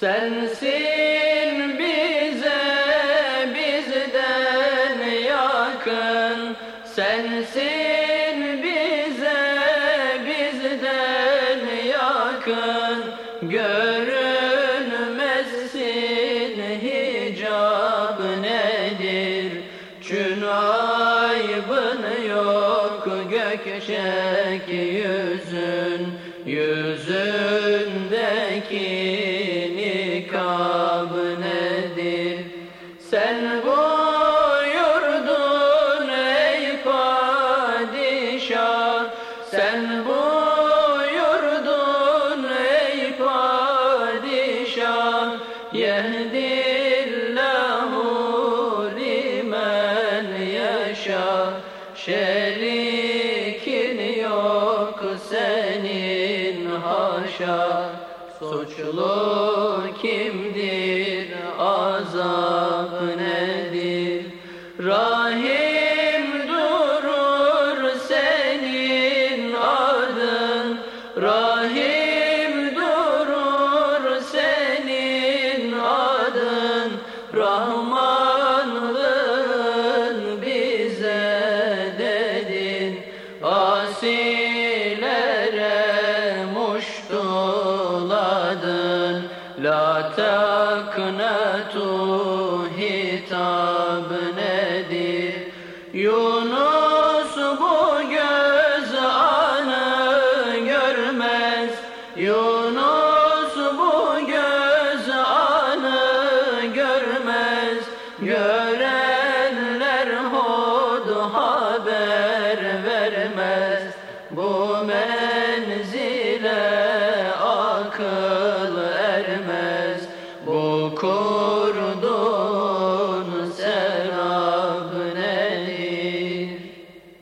Sensin bize bizden yakın, sensin bize bizden yakın. Görünmezsin hicab nedir? Çün aybın yok gökçek yüzün, yüzündeki nikab nedir? Sen buyurdun ey padişah, sen buyurdun ey padişah. Yehdillahu limen yaşa, şerikin yok senin haşa. Suçlu kimdir, azap nedir? Rahim durur senin adın, Rahim durur senin adın. Rahmanlığın bize dedin, asilere muştuladın. La taknatu hitap nedir? Yunus bu göz anı görmez, Yunus bu göz anı görmez. Görenler hud haber vermez, bu menzile akıl ermez. Bu